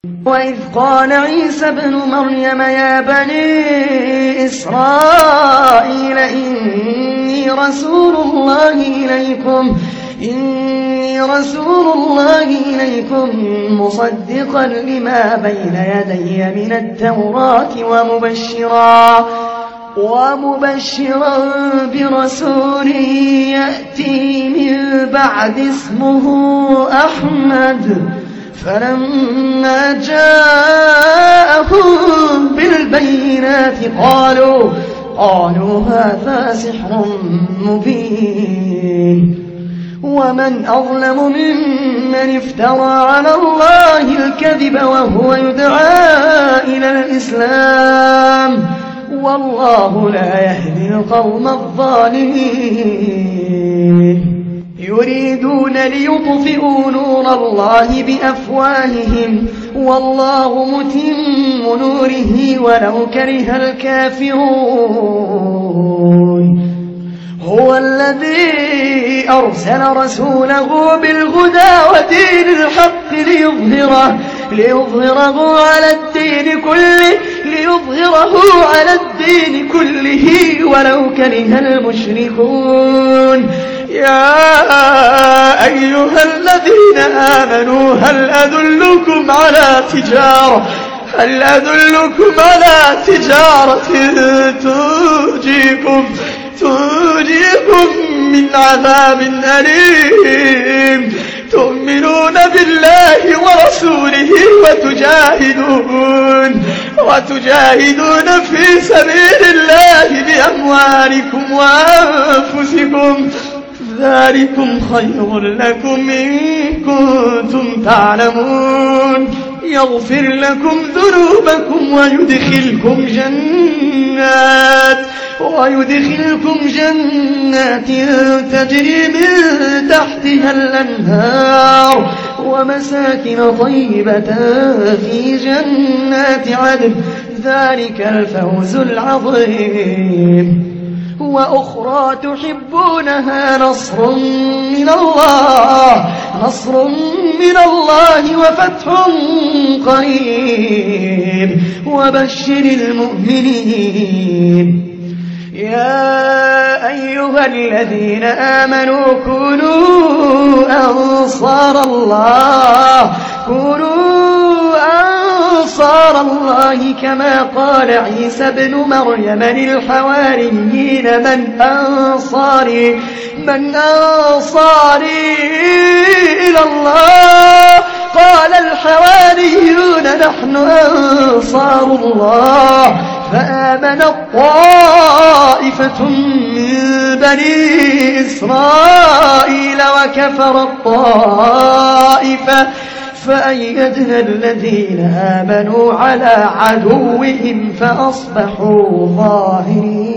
وإذ قال عيسى ابن مريم يا بني إسرائيل إني رسول الله إليكم مصدقا لما بين يدي من التوراة ومبشرا برسول يأتي من بعد اسمه أحمد. فلما جاءهم بالبينات قالوا هذا سحر مبين. ومن أظلم ممن افترى على الله الكذب وهو يدعى إلى الإسلام والله لا يهدي القوم الظالمين. يريدون ليطفئوا نور الله بأفواههم والله متم نوره ولو كره الكافرون. هو الذي أرسل رسوله بالهدى ودين الحق ليظهره على الدين كله ولو كره المشركون. يا أيها الذين آمنوا هل أدلكم على تجارة تنجيكم من عذاب أليم تؤمنون بالله ورسوله وتجاهدون في سبيل الله بأموالكم وأنفسكم ذلكم خير لكم إن كنتم تعلمون. يغفر لكم ذنوبكم ويدخلكم جنات تجري من تحتها الأنهار ومساكن طيبة في جنات عدن ذلك الفوز العظيم. وأخرى تحبونها نصر من الله وفتح قريب وبشر المؤمنين. يا أيها الذين آمنوا كونوا أنصار الله كما قال عيسى ابن مريم للحواريين من أنصاري إلى الله قال الحواريون نحن أنصار الله. فآمنت طائفة من بني إسرائيل وكفرت طائفة فأيدنا الذين آمنوا على عدوهم فأصبحوا ظاهرين.